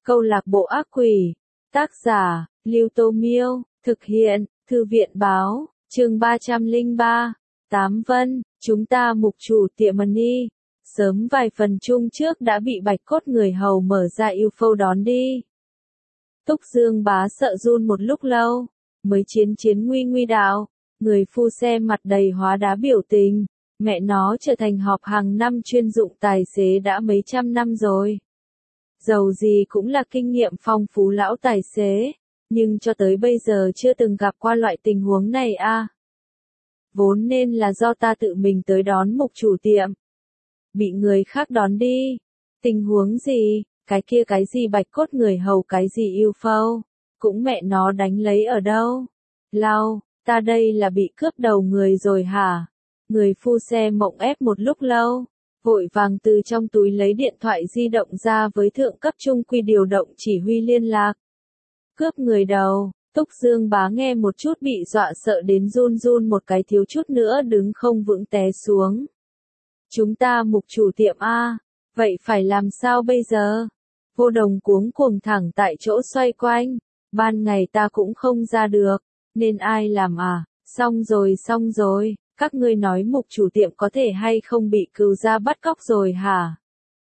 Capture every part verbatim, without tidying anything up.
Câu lạc bộ ác quỷ. Tác giả, Lưu Tô Miêu. Thực hiện, Thư viện Báo. Chương ba trăm lẻ ba. Tám Vân, chúng ta mục chủ tiệm Money. Sớm vài phần chung trước đã bị bạch cốt người hầu mở ra yêu phâu đón đi. Túc Dương Bá sợ run một lúc lâu. Mới chiến chiến nguy nguy đạo. Người phu xe mặt đầy hóa đá biểu tình. Mẹ nó trở thành họp hàng năm chuyên dụng tài xế đã mấy trăm năm rồi. Dầu gì cũng là kinh nghiệm phong phú lão tài xế. Nhưng cho tới bây giờ chưa từng gặp qua loại tình huống này a. À. Vốn nên là do ta tự mình tới đón mục chủ tiệm. Bị người khác đón đi. Tình huống gì, cái kia cái gì bạch cốt người hầu cái gì yêu phâu. Cũng mẹ nó đánh lấy ở đâu. Lau, ta đây là bị cướp đầu người rồi hả? Người phu xe mộng ép một lúc lâu. Vội vàng từ trong túi lấy điện thoại di động ra với thượng cấp trung quy điều động chỉ huy liên lạc. Cướp người đầu, Túc Dương Bá nghe một chút bị dọa sợ đến run run một cái thiếu chút nữa đứng không vững té xuống. Chúng ta mục chủ tiệm A, vậy phải làm sao bây giờ? Vô Đồng cuống cuồng thẳng tại chỗ xoay quanh, ban ngày ta cũng không ra được, nên ai làm à? Xong rồi xong rồi. Các ngươi nói mục chủ tiệm có thể hay không bị cừu gia bắt cóc rồi hả?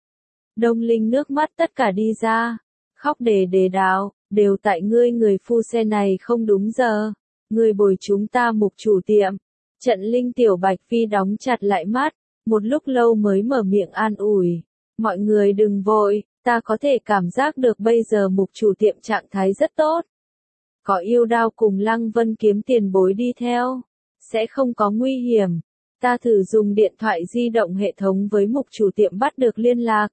Đông Linh nước mắt tất cả đi ra. Khóc đề đề đạo, đều tại ngươi người phu xe này không đúng giờ. Ngươi bồi chúng ta mục chủ tiệm. Trận Linh Tiểu Bạch Phi đóng chặt lại mắt. Một lúc lâu mới mở miệng an ủi. Mọi người đừng vội, ta có thể cảm giác được bây giờ mục chủ tiệm trạng thái rất tốt. Có yêu đao cùng Lăng Vân kiếm tiền bối đi theo. Sẽ không có nguy hiểm. Ta thử dùng điện thoại di động hệ thống với mục chủ tiệm bắt được liên lạc.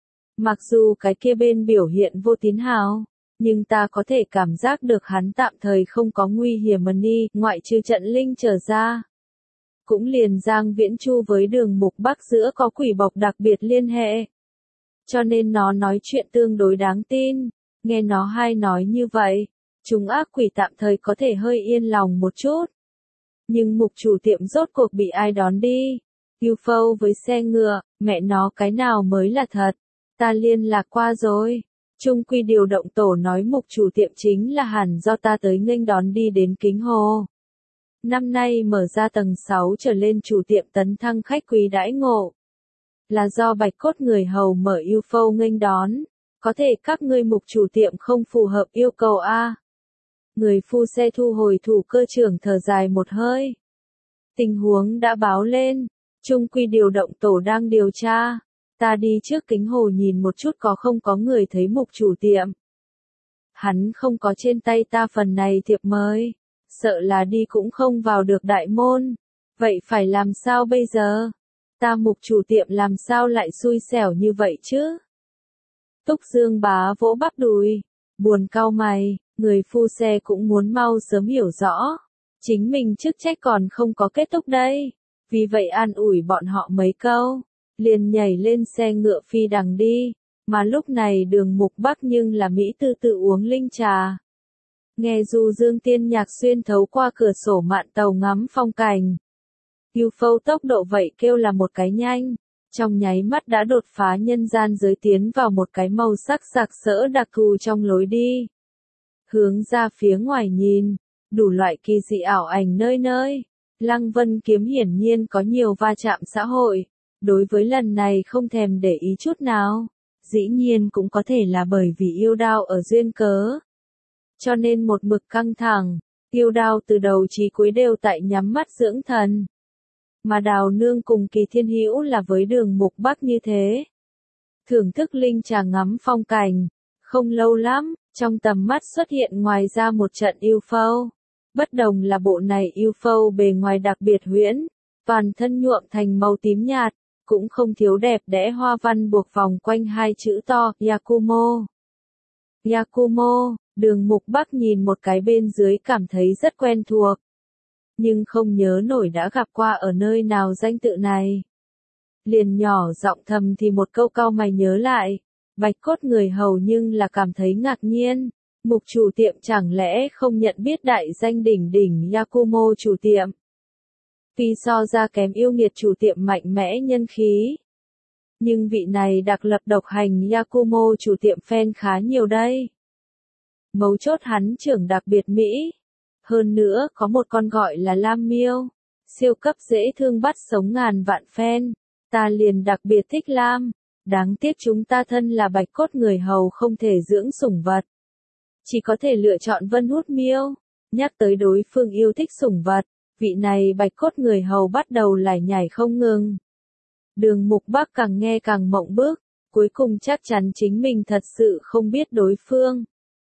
Mặc dù cái kia bên biểu hiện vô tín hào, nhưng ta có thể cảm giác được hắn tạm thời không có nguy hiểm Money, ngoại trừ trận Linh trở ra. Cũng liền Giang Viễn Chu với Đường Mục Bắc giữa có quỷ bộc đặc biệt liên hệ. Cho nên nó nói chuyện tương đối đáng tin. Nghe nó hay nói như vậy, chúng ác quỷ tạm thời có thể hơi yên lòng một chút. Nhưng mục chủ tiệm rốt cuộc bị ai đón đi? u ép ô với xe ngựa, mẹ nó cái nào mới là thật? Ta liên lạc qua rồi. Trung quy điều động tổ nói mục chủ tiệm chính là hẳn do ta tới nghênh đón đi đến Kính Hồ. Năm nay mở ra tầng sáu trở lên chủ tiệm tấn thăng khách quý đãi ngộ. Là do bạch cốt người hầu mở u ép ô nghênh đón. Có thể các ngươi mục chủ tiệm không phù hợp yêu cầu a. Người phu xe thu hồi thủ cơ trưởng thở dài một hơi. Tình huống đã báo lên. Trung quy điều động tổ đang điều tra. Ta đi trước Kính Hồ nhìn một chút có không có người thấy mục chủ tiệm. Hắn không có trên tay ta phần này thiệp mời. Sợ là đi cũng không vào được đại môn. Vậy phải làm sao bây giờ? Ta mục chủ tiệm làm sao lại xui xẻo như vậy chứ? Túc Dương Bá vỗ bắp đùi. Buồn cau mày. Người phu xe cũng muốn mau sớm hiểu rõ. Chính mình chức trách còn không có kết thúc đây. Vì vậy an ủi bọn họ mấy câu. Liền nhảy lên xe ngựa phi đằng đi. Mà lúc này Đường Mục Bắc nhưng là Mỹ tư tự uống linh trà. Nghe du dương tiên nhạc xuyên thấu qua cửa sổ mạn tàu ngắm phong cảnh. u ép ô tốc độ vậy kêu là một cái nhanh. Trong nháy mắt đã đột phá nhân gian giới tiến vào một cái màu sắc sặc sỡ đặc thù trong lối đi. Hướng ra phía ngoài nhìn, đủ loại kỳ dị ảo ảnh nơi nơi. Lăng Vân kiếm hiển nhiên có nhiều va chạm xã hội. Đối với lần này không thèm để ý chút nào. Dĩ nhiên cũng có thể là bởi vì yêu đao ở duyên cớ. Cho nên một mực căng thẳng, yêu đao từ đầu chí cuối đều tại nhắm mắt dưỡng thần. Mà Đào Nương cùng Kỳ Thiên Hữu là với Đường Mục Bắc như thế. Thưởng thức linh trà ngắm phong cảnh. Không lâu lắm, trong tầm mắt xuất hiện ngoài ra một trận u ép ô. Bất đồng là bộ này u ép ô bề ngoài đặc biệt huyễn, toàn thân nhuộm thành màu tím nhạt, cũng không thiếu đẹp đẽ hoa văn buộc vòng quanh hai chữ to, Yakumo. Yakumo, Đường Mục Bắc nhìn một cái bên dưới cảm thấy rất quen thuộc. Nhưng không nhớ nổi đã gặp qua ở nơi nào danh tự này. Liền nhỏ giọng thầm thì một câu cau mày nhớ lại. Bạch cốt người hầu nhưng là cảm thấy ngạc nhiên. Mục chủ tiệm chẳng lẽ không nhận biết đại danh đỉnh đỉnh Yakumo chủ tiệm. Vì so ra kém yêu nghiệt chủ tiệm mạnh mẽ nhân khí. Nhưng vị này đặc lập độc hành Yakumo chủ tiệm fan khá nhiều đây. Mấu chốt hắn trưởng đặc biệt Mỹ. Hơn nữa có một con gọi là Lam Miêu. Siêu cấp dễ thương bắt sống ngàn vạn fan. Ta liền đặc biệt thích Lam. Đáng tiếc chúng ta thân là bạch cốt người hầu không thể dưỡng sủng vật. Chỉ có thể lựa chọn Vân Hút Miêu. Nhắc tới đối phương yêu thích sủng vật. Vị này bạch cốt người hầu bắt đầu lải nhải không ngừng. Đường Mục Bắc càng nghe càng mộng bức. Cuối cùng chắc chắn chính mình thật sự không biết đối phương.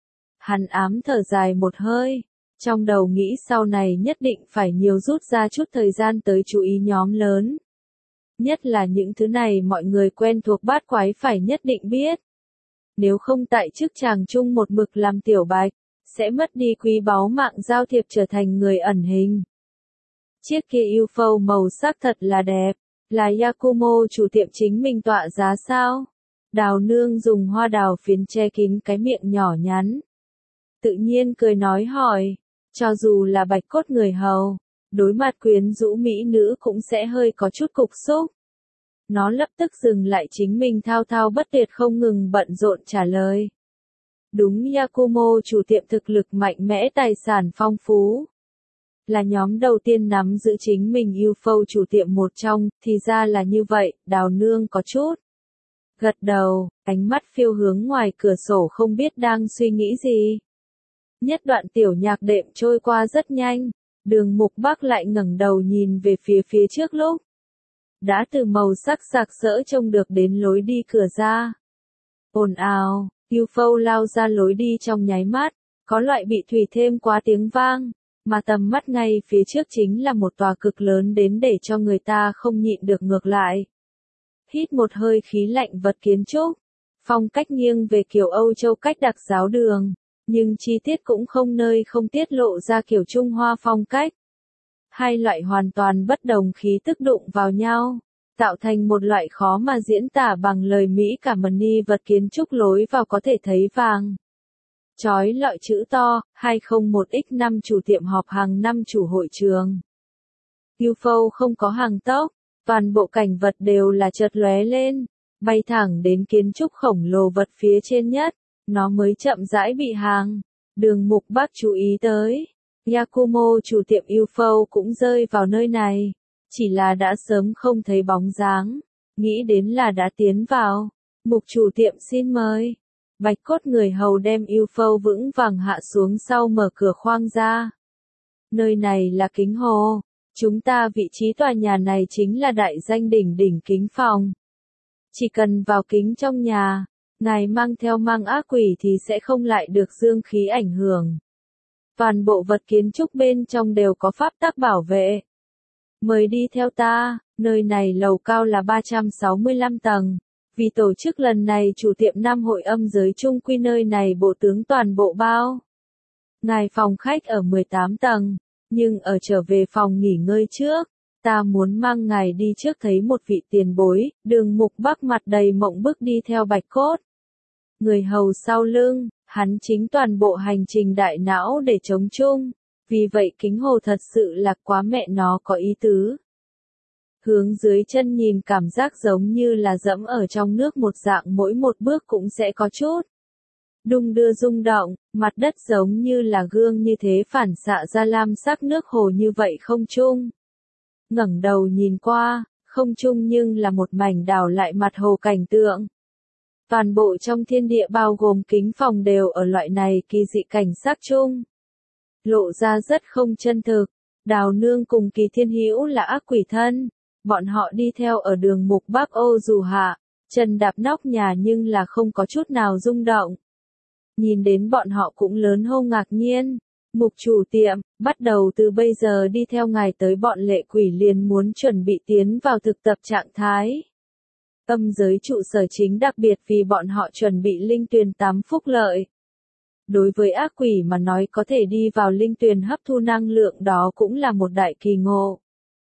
Hắn ám thở dài một hơi. Trong đầu nghĩ sau này nhất định phải nhiều rút ra chút thời gian tới chú ý nhóm lớn. Nhất là những thứ này mọi người quen thuộc bát quái phải nhất định biết. Nếu không tại chức chàng chung một mực làm tiểu bạch, sẽ mất đi quý báu mạng giao thiệp trở thành người ẩn hình. Chiếc kia u ép ô màu sắc thật là đẹp, là Yakumo chủ tiệm chính mình tọa giá sao? Đào nương dùng hoa đào phiến che kín cái miệng nhỏ nhắn. Tự nhiên cười nói hỏi, cho dù là bạch cốt người hầu, đối mặt quyến rũ mỹ nữ cũng sẽ hơi có chút cục xúc. Nó lập tức dừng lại chính mình thao thao bất tuyệt không ngừng bận rộn trả lời. Đúng, Yakumo chủ tiệm thực lực mạnh mẽ, tài sản phong phú. Là nhóm đầu tiên nắm giữ chính mình u ép ô chủ tiệm một trong, thì ra là như vậy, đào nương có chút. Gật đầu, ánh mắt phiêu hướng ngoài cửa sổ không biết đang suy nghĩ gì. Nhất đoạn tiểu nhạc đệm trôi qua rất nhanh, Đường Mục Bắc lại ngẩng đầu nhìn về phía phía trước lúc. Đã từ màu sắc sặc sỡ trông được đến lối đi cửa ra. Ồn ào, u ép ô lao ra lối đi trong nháy mắt, có loại bị thủy thêm quá tiếng vang, mà tầm mắt ngay phía trước chính là một tòa cực lớn đến để cho người ta không nhịn được ngược lại. Hít một hơi khí lạnh vật kiến trúc, phong cách nghiêng về kiểu Âu Châu cách đặc giáo đường, nhưng chi tiết cũng không nơi không tiết lộ ra kiểu Trung Hoa phong cách. Hai loại hoàn toàn bất đồng khí tức đụng vào nhau, tạo thành một loại khó mà diễn tả bằng lời Mỹ cả mani vật kiến trúc lối vào có thể thấy vàng. Chói lọi chữ to, hai không một x năm chủ tiệm họp hàng năm chủ hội trường. u ép ô không có hàng tốc, toàn bộ cảnh vật đều là chợt lóe lên, bay thẳng đến kiến trúc khổng lồ vật phía trên nhất, nó mới chậm rãi bị hàng. Đường Mục Bắc chú ý tới. Yakumo chủ tiệm u ép ô cũng rơi vào nơi này, chỉ là đã sớm không thấy bóng dáng, nghĩ đến là đã tiến vào. Mục chủ tiệm xin mời. Bạch cốt người hầu đem u ép ô vững vàng hạ xuống sau mở cửa khoang ra. Nơi này là kính hồ, chúng ta vị trí tòa nhà này chính là đại danh đỉnh đỉnh kính phòng. Chỉ cần vào kính trong nhà, ngài mang theo mang ác quỷ thì sẽ không lại được dương khí ảnh hưởng. Toàn bộ vật kiến trúc bên trong đều có pháp tắc bảo vệ. Mời đi theo ta, nơi này lầu cao là ba trăm sáu mươi lăm tầng. Vì tổ chức lần này chủ tiệm năm hội âm giới chung quy nơi này bộ tướng toàn bộ bao. Ngài phòng khách ở mười tám tầng, nhưng ở trở về phòng nghỉ ngơi trước, ta muốn mang ngài đi trước thấy một vị tiền bối. Đường Mục Bắc mặt đầy mộng bức đi theo bạch cốt người hầu sau lưng, hắn chính toàn bộ hành trình đại não để chống chung, vì vậy kính hồ thật sự là quá mẹ nó có ý tứ. Hướng dưới chân nhìn cảm giác giống như là dẫm ở trong nước một dạng, mỗi một bước cũng sẽ có chút đung đưa rung động, mặt đất giống như là gương như thế phản xạ ra lam sắc nước hồ như vậy không trung. Ngẩng đầu nhìn qua, không trung nhưng là một mảnh đảo lại mặt hồ cảnh tượng. Toàn bộ trong thiên địa bao gồm kính phòng đều ở loại này kỳ dị cảnh sắc chung. Lộ ra rất không chân thực. Đào nương cùng Kỳ Thiên Hữu là ác quỷ thân. Bọn họ đi theo ở Đường Mục Bắc ô dù hạ, chân đạp nóc nhà nhưng là không có chút nào rung động. Nhìn đến bọn họ cũng lớn hô ngạc nhiên. Mục chủ tiệm, bắt đầu từ bây giờ đi theo ngài tới bọn lệ quỷ liền muốn chuẩn bị tiến vào thực tập trạng thái. Âm giới trụ sở chính đặc biệt vì bọn họ chuẩn bị linh tuyền tám phúc lợi. Đối với ác quỷ mà nói có thể đi vào linh tuyền hấp thu năng lượng đó cũng là một đại kỳ ngộ.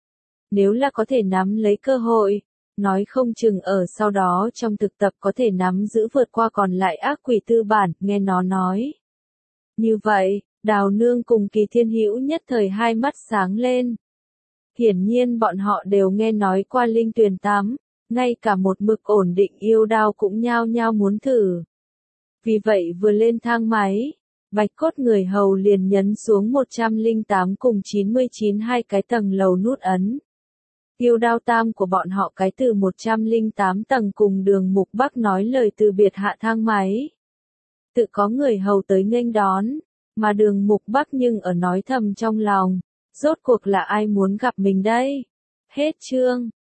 Nếu là có thể nắm lấy cơ hội, nói không chừng ở sau đó trong thực tập có thể nắm giữ vượt qua còn lại ác quỷ tư bản, nghe nó nói. Như vậy, Đào Nương cùng Kỳ Thiên Hữu nhất thời hai mắt sáng lên. Hiển nhiên bọn họ đều nghe nói qua linh tuyền tám, ngay cả một mực ổn định yêu đao cũng nhao nhao muốn thử. Vì vậy vừa lên thang máy, bạch cốt người hầu liền nhấn xuống một trăm lẻ tám cùng chín mươi chín hai cái tầng lầu nút ấn. Yêu đao tam của bọn họ cái từ một trăm lẻ tám tầng cùng Đường Mục Bắc nói lời từ biệt hạ thang máy. Tự có người hầu tới nghênh đón, mà Đường Mục Bắc nhưng ở nói thầm trong lòng, rốt cuộc là ai muốn gặp mình đây? Hết chương.